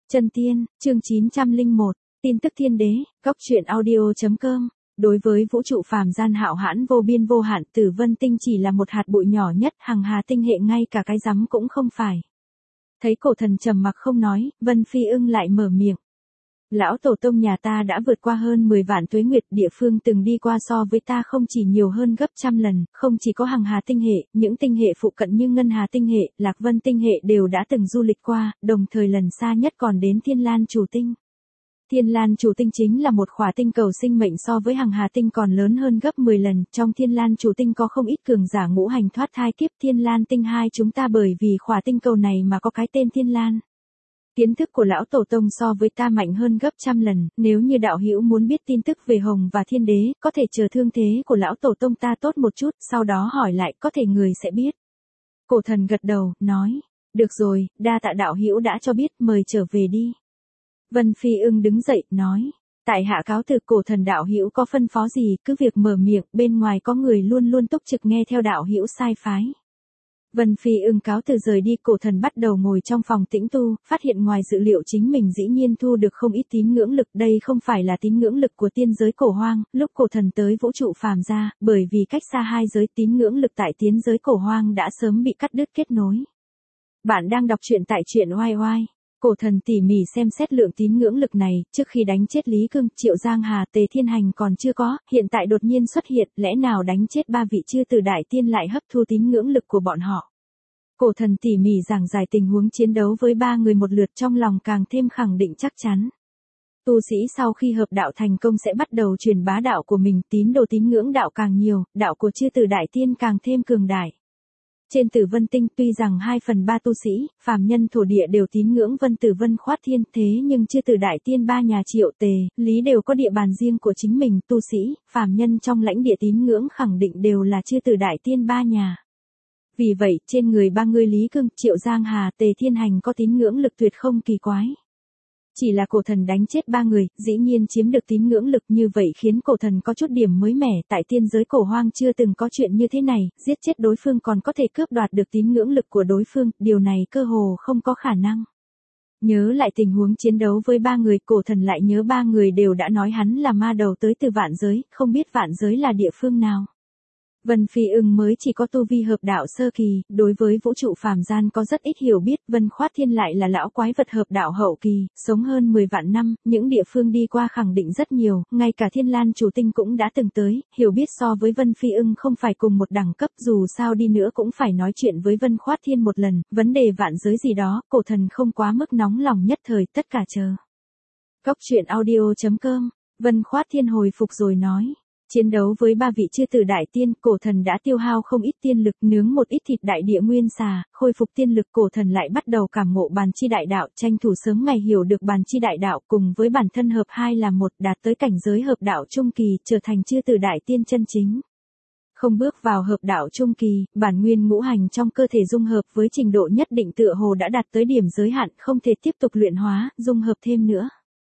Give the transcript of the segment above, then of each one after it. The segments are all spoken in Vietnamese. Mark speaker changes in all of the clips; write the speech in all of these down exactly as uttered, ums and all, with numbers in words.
Speaker 1: Chân Tiên, chương chín trăm lẻ một, tin tức thiên đế, góc truyện audio.com. Đối với vũ trụ phàm gian hạo hãn vô biên vô hạn, Tử Vân Tinh chỉ là một hạt bụi nhỏ nhất, hằng hà tinh hệ ngay cả cái rắm cũng không phải. Thấy cổ thần trầm mặc không nói, Vân Phi Ưng lại mở miệng. Lão tổ tông nhà ta đã vượt qua hơn mười vạn tuế nguyệt, địa phương từng đi qua so với ta không chỉ nhiều hơn gấp trăm lần, không chỉ có hằng hà tinh hệ, những tinh hệ phụ cận như ngân hà tinh hệ, Lạc Vân tinh hệ đều đã từng du lịch qua, đồng thời lần xa nhất còn đến Thiên Lan Chủ Tinh. Thiên Lan Chủ Tinh chính là một khỏa tinh cầu sinh mệnh so với hằng hà tinh còn lớn hơn gấp mười lần, trong Thiên Lan Chủ Tinh có không ít cường giả ngũ hành thoát thai kiếp. Thiên Lan Tinh hai chúng ta bởi vì khỏa tinh cầu này mà có cái tên Thiên Lan. Kiến thức của lão tổ tông so với ta mạnh hơn gấp trăm lần, nếu như đạo hữu muốn biết tin tức về Hồng và Thiên Đế, có thể chờ thương thế của lão tổ tông ta tốt một chút, sau đó hỏi lại, có thể người sẽ biết. Cổ thần gật đầu, nói, được rồi, đa tạ đạo hữu đã cho biết, mời trở về đi. Vân Phi Ưng đứng dậy, nói, tại hạ cáo từ. Cổ thần đạo hữu có phân phó gì, cứ việc mở miệng, bên ngoài có người luôn luôn túc trực nghe theo đạo hữu sai phái. Vân Phi Ưng cáo từ rời đi. Cổ thần bắt đầu ngồi trong phòng tĩnh tu, phát hiện ngoài dự liệu chính mình dĩ nhiên thu được không ít tín ngưỡng lực. Đây không phải là tín ngưỡng lực của tiên giới cổ hoang, lúc cổ thần tới vũ trụ phàm gia, bởi vì cách xa hai giới, tín ngưỡng lực tại tiên giới cổ hoang đã sớm bị cắt đứt kết nối. Bạn đang đọc truyện tại truyện oai oai. Cổ thần tỉ mỉ xem xét lượng tín ngưỡng lực này, trước khi đánh chết Lý Cương, Triệu Giang Hà, Tề Thiên Hành còn chưa có, hiện tại đột nhiên xuất hiện, lẽ nào đánh chết ba vị chư tử đại tiên lại hấp thu tín ngưỡng lực của bọn họ. Cổ thần tỉ mỉ giảng giải tình huống chiến đấu với ba người một lượt, trong lòng càng thêm khẳng định chắc chắn. Tu sĩ sau khi hợp đạo thành công sẽ bắt đầu truyền bá đạo của mình, tín đồ tín ngưỡng đạo càng nhiều, đạo của chư tử đại tiên càng thêm cường đại. Trên Tử Vân Tinh tuy rằng hai phần ba tu sĩ, phàm nhân thổ địa đều tín ngưỡng Vân Tử Vân Khoát Thiên, thế nhưng chư tử đại tiên ba nhà Triệu, Tề, Lý đều có địa bàn riêng của chính mình, tu sĩ, phàm nhân trong lãnh địa tín ngưỡng khẳng định đều là chư tử đại tiên ba nhà. Vì vậy, trên người ba người Lý Cương, Triệu Giang Hà, Tề Thiên Hành có tín ngưỡng lực tuyệt không kỳ quái. Chỉ là cổ thần đánh chết ba người, dĩ nhiên chiếm được tín ngưỡng lực, như vậy khiến cổ thần có chút điểm mới mẻ, tại tiên giới cổ hoang chưa từng có chuyện như thế này, giết chết đối phương còn có thể cướp đoạt được tín ngưỡng lực của đối phương, điều này cơ hồ không có khả năng. Nhớ lại tình huống chiến đấu với ba người, cổ thần lại nhớ ba người đều đã nói hắn là ma đầu tới từ vạn giới, không biết vạn giới là địa phương nào. Vân Phi Ưng mới chỉ có tu vi hợp đạo sơ kỳ, đối với vũ trụ phàm gian có rất ít hiểu biết. Vân Khoát Thiên lại là lão quái vật hợp đạo hậu kỳ, sống hơn mười vạn năm, những địa phương đi qua khẳng định rất nhiều, ngay cả Thiên Lan Chủ Tinh cũng đã từng tới, hiểu biết so với Vân Phi Ưng không phải cùng một đẳng cấp, dù sao đi nữa cũng phải nói chuyện với Vân Khoát Thiên một lần, vấn đề vạn giới gì đó, cổ thần không quá mức nóng lòng nhất thời, tất cả chờ. Góc truyện audio.com, Vân Khoát Thiên hồi phục rồi nói. Chiến đấu với ba vị chư tử đại tiên, cổ thần đã tiêu hao không ít tiên lực, nướng một ít thịt đại địa nguyên xà, khôi phục tiên lực. Cổ thần lại bắt đầu cảm ngộ bàn chi đại đạo, tranh thủ sớm ngày hiểu được bàn chi đại đạo, cùng với bản thân hợp hai là một, đạt tới cảnh giới hợp đạo trung kỳ, trở thành chư tử đại tiên chân chính. Không bước vào hợp đạo trung kỳ, bản nguyên ngũ hành trong cơ thể dung hợp với trình độ nhất định tựa hồ đã đạt tới điểm giới hạn, không thể tiếp tục luyện hóa, dung hợp thêm nữa.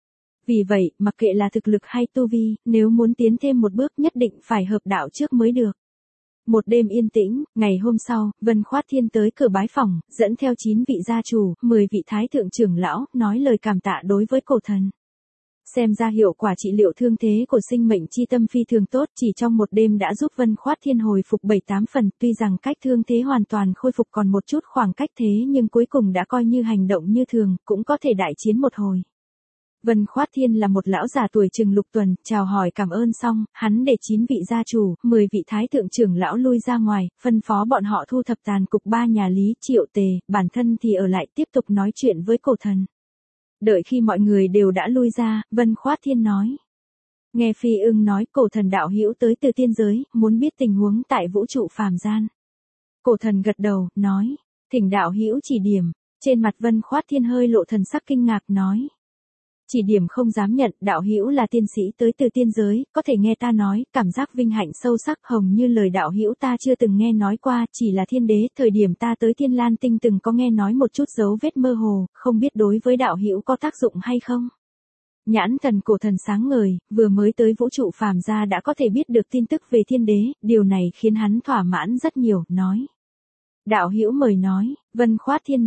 Speaker 1: Vì vậy, mặc kệ là thực lực hay tu vi, nếu muốn tiến thêm một bước nhất định phải hợp đạo trước mới được. Một đêm yên tĩnh, ngày hôm sau, Vân Khoát Thiên tới cửa bái phòng, dẫn theo chín vị gia chủ, mười vị thái thượng trưởng lão, nói lời cảm tạ đối với cổ thần. Xem ra hiệu quả trị liệu thương thế của sinh mệnh chi tâm phi thường tốt, chỉ trong một đêm đã giúp Vân Khoát Thiên hồi phục bảy tám phần, tuy rằng cách thương thế hoàn toàn khôi phục còn một chút khoảng cách thế nhưng cuối cùng đã coi như hành động như thường, cũng có thể đại chiến một hồi. Vân Khoát Thiên là một lão già tuổi chừng lục tuần, chào hỏi cảm ơn xong, hắn để chín vị gia chủ, mười vị thái thượng trưởng lão lui ra ngoài, phân phó bọn họ thu thập tàn cục ba nhà Lý, Triệu, Tề, bản thân thì ở lại tiếp tục nói chuyện với cổ thần. Đợi khi mọi người đều đã lui ra, Vân Khoát Thiên nói. Nghe Phi Ưng nói, cổ thần đạo hữu tới từ tiên giới, muốn biết tình huống tại vũ trụ phàm gian. Cổ thần gật đầu, nói, thỉnh đạo hữu chỉ điểm. Trên mặt Vân Khoát Thiên hơi lộ thần sắc kinh ngạc, nói. Chỉ điểm không dám nhận, đạo hữu là tiên sĩ tới từ tiên giới, có thể nghe ta nói, cảm giác vinh hạnh sâu sắc, hồng như lời đạo hữu ta chưa từng nghe nói qua, chỉ là thiên đế, thời điểm ta tới Thiên Lan Tinh từng có nghe nói một chút dấu vết mơ hồ, không biết đối với đạo hữu có tác dụng hay không. Nhãn thần cổ thần sáng ngời, vừa mới tới vũ trụ phàm gia đã có thể biết được tin tức về thiên đế, điều này khiến hắn thỏa mãn rất nhiều, nói. Đạo hữu mời nói, Vân Khoát Thiên nói,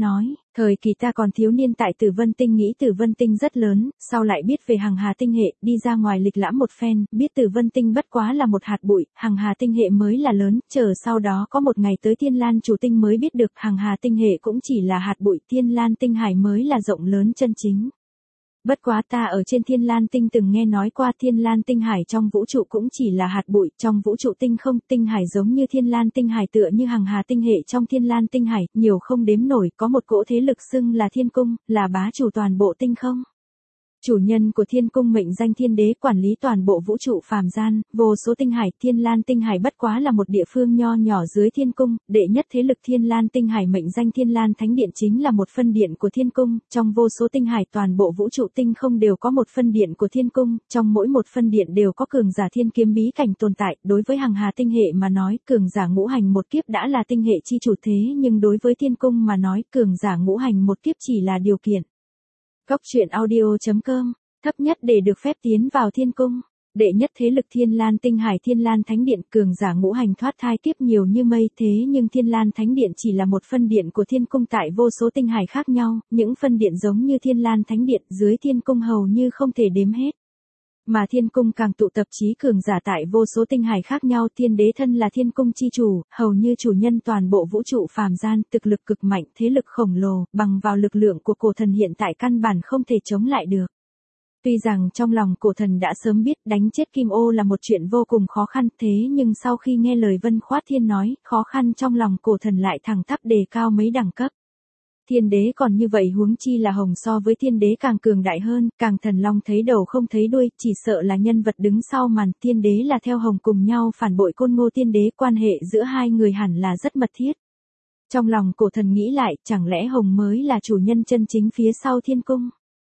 Speaker 1: Thời kỳ ta còn thiếu niên tại Tử Vân Tinh nghĩ Tử Vân Tinh rất lớn, sau lại biết về Hằng Hà Tinh hệ, đi ra ngoài lịch lãm một phen, biết Tử Vân Tinh bất quá là một hạt bụi, Hằng Hà Tinh hệ mới là lớn, chờ sau đó có một ngày tới Thiên Lan Chủ Tinh mới biết được Hằng Hà Tinh hệ cũng chỉ là hạt bụi, Thiên Lan Tinh hải mới là rộng lớn chân chính. Bất quá ta ở trên Thiên Lan Tinh từng nghe nói qua Thiên Lan Tinh hải trong vũ trụ cũng chỉ là hạt bụi, trong vũ trụ tinh không, tinh hải giống như Thiên Lan Tinh hải tựa như Hằng Hà Tinh hệ trong Thiên Lan Tinh hải, nhiều không đếm nổi, có một cỗ thế lực xưng là Thiên Cung, là bá chủ toàn bộ tinh không. Chủ nhân của Thiên Cung mệnh danh Thiên Đế, quản lý toàn bộ vũ trụ phàm gian, vô số tinh hải, Thiên Lan Tinh hải bất quá là một địa phương nho nhỏ dưới Thiên Cung, đệ nhất thế lực Thiên Lan Tinh hải mệnh danh Thiên Lan Thánh Điện chính là một phân điện của Thiên Cung, trong vô số tinh hải toàn bộ vũ trụ tinh không đều có một phân điện của Thiên Cung, trong mỗi một phân điện đều có cường giả thiên kiếm bí cảnh tồn tại, đối với Hằng Hà Tinh hệ mà nói, cường giả ngũ hành một kiếp đã là tinh hệ chi chủ thế nhưng đối với Thiên Cung mà nói, cường giả ngũ hành một kiếp chỉ là điều kiện. Góc truyện audio chấm com, thấp nhất để được phép tiến vào Thiên Cung. Đệ nhất thế lực Thiên Lan Tinh hải Thiên Lan Thánh Điện, cường giả ngũ hành thoát thai kiếp nhiều như mây, thế nhưng Thiên Lan Thánh Điện chỉ là một phân điện của Thiên Cung tại vô số tinh hải khác nhau, những phân điện giống như Thiên Lan Thánh Điện dưới Thiên Cung hầu như không thể đếm hết. Mà Thiên Cung càng tụ tập trí cường giả tại vô số tinh hải khác nhau, Thiên Đế thân là Thiên Cung chi chủ, hầu như chủ nhân toàn bộ vũ trụ phàm gian, thực lực cực mạnh, thế lực khổng lồ, bằng vào lực lượng của cổ thần hiện tại căn bản không thể chống lại được. Tuy rằng trong lòng cổ thần đã sớm biết đánh chết Kim Ô là một chuyện vô cùng khó khăn, thế nhưng sau khi nghe lời Vân Khoát Thiên nói, khó khăn trong lòng cổ thần lại thẳng tắp đề cao mấy đẳng cấp. Thiên Đế còn như vậy huống chi là Hồng so với Thiên Đế càng cường đại hơn, càng thần long thấy đầu không thấy đuôi, chỉ sợ là nhân vật đứng sau màn. Thiên Đế là theo Hồng cùng nhau phản bội Côn Ngô Tiên Đế, quan hệ giữa hai người hẳn là rất mật thiết. Trong lòng cổ thần nghĩ lại, chẳng lẽ Hồng mới là chủ nhân chân chính phía sau Thiên Cung?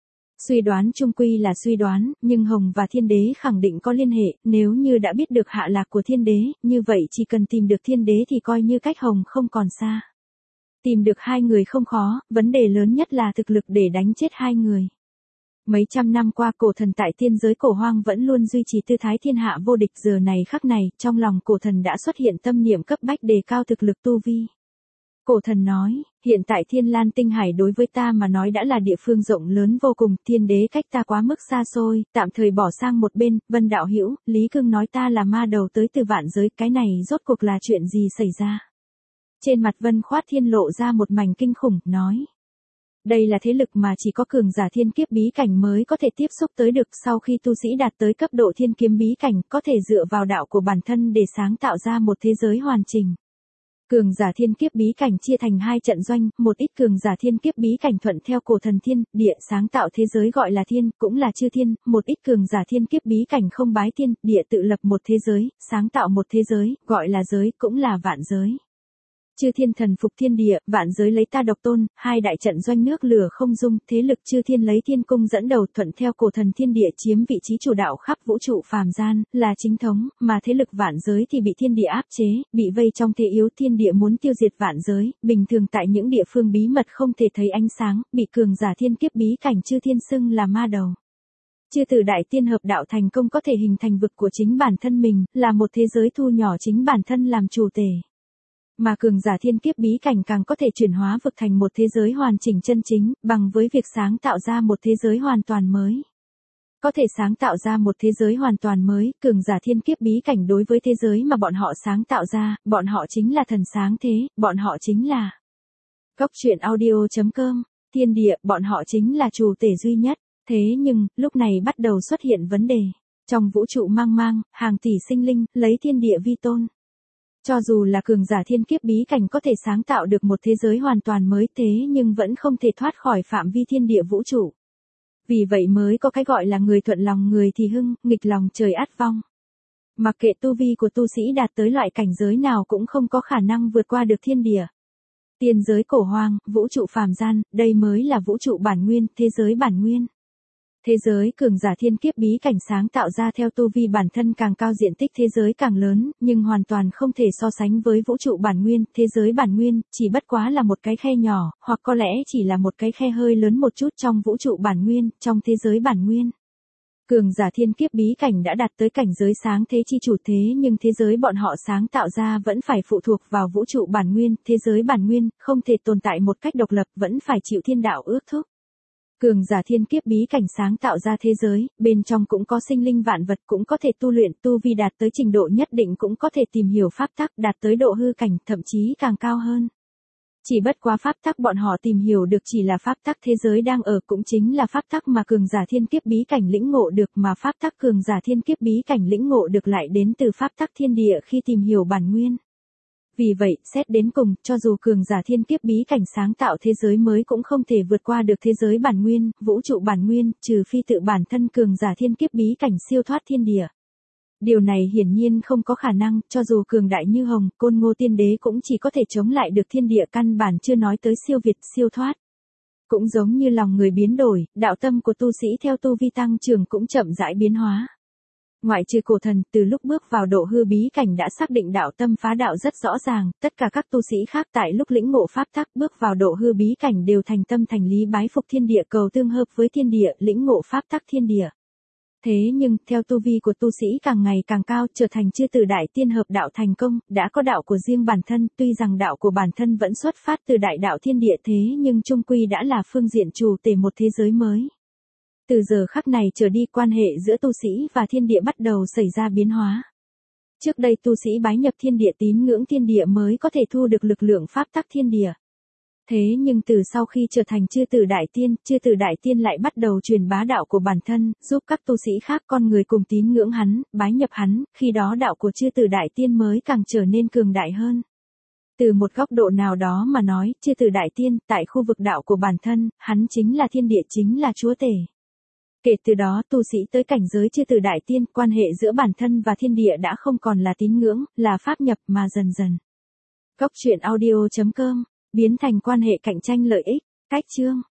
Speaker 1: Suy đoán chung quy là suy đoán, nhưng Hồng và Thiên Đế khẳng định có liên hệ, nếu như đã biết được hạ lạc của Thiên Đế, như vậy chỉ cần tìm được Thiên Đế thì coi như cách Hồng không còn xa. Tìm được hai người không khó, vấn đề lớn nhất là thực lực để đánh chết hai người. Mấy trăm năm qua cổ thần tại tiên giới cổ hoang vẫn luôn duy trì tư thái thiên hạ vô địch, giờ này khắc này, trong lòng cổ thần đã xuất hiện tâm niệm cấp bách đề cao thực lực tu vi. Cổ thần nói, hiện tại Thiên Lan Tinh hải đối với ta mà nói đã là địa phương rộng lớn vô cùng, Thiên Đế cách ta quá mức xa xôi, tạm thời bỏ sang một bên. Vân đạo hữu, Lý Cương nói ta là ma đầu tới từ vạn giới, cái này rốt cuộc là chuyện gì xảy ra? Trên mặt Vân Khoát Thiên lộ ra một mảnh kinh khủng, nói. Đây là thế lực mà chỉ có cường giả thiên kiếp bí cảnh mới có thể tiếp xúc tới được, sau khi tu sĩ đạt tới cấp độ thiên kiếm bí cảnh, có thể dựa vào đạo của bản thân để sáng tạo ra một thế giới hoàn chỉnh. Cường giả thiên kiếp bí cảnh chia thành hai trận doanh, một ít cường giả thiên kiếp bí cảnh thuận theo cổ thần thiên, địa sáng tạo thế giới gọi là thiên, cũng là chư thiên, một ít cường giả thiên kiếp bí cảnh không bái thiên, địa tự lập một thế giới, sáng tạo một thế giới, gọi là giới, cũng là vạn giới. Chư thiên thần phục thiên địa, vạn giới lấy ta độc tôn, hai đại trận doanh nước lửa không dung, thế lực chư thiên lấy Thiên Cung dẫn đầu, thuận theo cổ thần thiên địa chiếm vị trí chủ đạo khắp vũ trụ phàm gian, là chính thống, mà thế lực vạn giới thì bị thiên địa áp chế, bị vây trong thế yếu, thiên địa muốn tiêu diệt vạn giới, bình thường tại những địa phương bí mật không thể thấy ánh sáng, bị cường giả thiên kiếp bí cảnh chư thiên xưng là ma đầu. Chư từ đại tiên hợp đạo thành công có thể hình thành vực của chính bản thân mình, là một thế giới thu nhỏ chính bản thân làm chủ tể. Mà cường giả thiên kiếp bí cảnh càng có thể chuyển hóa vực thành một thế giới hoàn chỉnh chân chính, bằng với việc sáng tạo ra một thế giới hoàn toàn mới. Có thể sáng tạo ra một thế giới hoàn toàn mới, cường giả thiên kiếp bí cảnh đối với thế giới mà bọn họ sáng tạo ra, bọn họ chính là thần sáng thế, bọn họ chính là Góc truyện audio chấm com, thiên địa, bọn họ chính là chủ tể duy nhất. Thế nhưng, lúc này bắt đầu xuất hiện vấn đề. Trong vũ trụ mang mang, hàng tỷ sinh linh, lấy thiên địa vi tôn. Cho dù là cường giả thiên kiếp bí cảnh có thể sáng tạo được một thế giới hoàn toàn mới, thế nhưng vẫn không thể thoát khỏi phạm vi thiên địa vũ trụ. Vì vậy mới có cái gọi là người thuận lòng người thì hưng, nghịch lòng trời ắt vong. Mặc kệ tu vi của tu sĩ đạt tới loại cảnh giới nào cũng không có khả năng vượt qua được thiên địa. Tiên giới cổ hoang, vũ trụ phàm gian, đây mới là vũ trụ bản nguyên, thế giới bản nguyên. Thế giới cường giả thiên kiếp bí cảnh sáng tạo ra theo tu vi bản thân càng cao, diện tích thế giới càng lớn, nhưng hoàn toàn không thể so sánh với vũ trụ bản nguyên. Thế giới bản nguyên chỉ bất quá là một cái khe nhỏ, hoặc có lẽ chỉ là một cái khe hơi lớn một chút trong vũ trụ bản nguyên, trong thế giới bản nguyên. Cường giả thiên kiếp bí cảnh đã đạt tới cảnh giới sáng thế chi chủ, thế nhưng thế giới bọn họ sáng tạo ra vẫn phải phụ thuộc vào vũ trụ bản nguyên, thế giới bản nguyên không thể tồn tại một cách độc lập, vẫn phải chịu thiên đạo ước thúc. Cường giả thiên kiếp bí cảnh sáng tạo ra thế giới, bên trong cũng có sinh linh vạn vật, cũng có thể tu luyện, tu vi đạt tới trình độ nhất định cũng có thể tìm hiểu pháp tắc, đạt tới độ hư cảnh, thậm chí càng cao hơn. Chỉ bất quá pháp tắc bọn họ tìm hiểu được chỉ là pháp tắc thế giới đang ở, cũng chính là pháp tắc mà cường giả thiên kiếp bí cảnh lĩnh ngộ được, mà pháp tắc cường giả thiên kiếp bí cảnh lĩnh ngộ được lại đến từ pháp tắc thiên địa khi tìm hiểu bản nguyên. Vì vậy, xét đến cùng, cho dù cường giả thiên kiếp bí cảnh sáng tạo thế giới mới cũng không thể vượt qua được thế giới bản nguyên, vũ trụ bản nguyên, trừ phi tự bản thân cường giả thiên kiếp bí cảnh siêu thoát thiên địa. Điều này hiển nhiên không có khả năng, cho dù cường đại như Hồng, Côn Ngô Tiên Đế cũng chỉ có thể chống lại được thiên địa, căn bản chưa nói tới siêu việt, siêu thoát. Cũng giống như lòng người biến đổi, đạo tâm của tu sĩ theo tu vi tăng trưởng cũng chậm rãi biến hóa. Ngoại trừ cổ thần, từ lúc bước vào độ hư bí cảnh đã xác định đạo tâm phá đạo rất rõ ràng, tất cả các tu sĩ khác tại lúc lĩnh ngộ pháp tắc bước vào độ hư bí cảnh đều thành tâm thành lý bái phục thiên địa, cầu tương hợp với thiên địa, lĩnh ngộ pháp tắc thiên địa. Thế nhưng, theo tu vi của tu sĩ càng ngày càng cao, trở thành chư tử đại tiên hợp đạo thành công, đã có đạo của riêng bản thân, tuy rằng đạo của bản thân vẫn xuất phát từ đại đạo thiên địa, thế nhưng chung quy đã là phương diện chủ tể một thế giới mới. Từ giờ khắc này trở đi, quan hệ giữa tu sĩ và thiên địa bắt đầu xảy ra biến hóa. Trước đây tu sĩ bái nhập thiên địa, tín ngưỡng thiên địa mới có thể thu được lực lượng pháp tắc thiên địa. Thế nhưng từ sau khi trở thành chư tử đại tiên, chư tử đại tiên lại bắt đầu truyền bá đạo của bản thân, giúp các tu sĩ khác con người cùng tín ngưỡng hắn, bái nhập hắn, khi đó đạo của chư tử đại tiên mới càng trở nên cường đại hơn. Từ một góc độ nào đó mà nói, chư tử đại tiên, tại khu vực đạo của bản thân, hắn chính là thiên địa, chính là chúa tể. Kể từ đó tu sĩ tới cảnh giới chư tử đại tiên, quan hệ giữa bản thân và thiên địa đã không còn là tín ngưỡng, là pháp nhập mà dần dần. Góc truyện audio chấm com biến thành quan hệ cạnh tranh lợi ích. Cách chương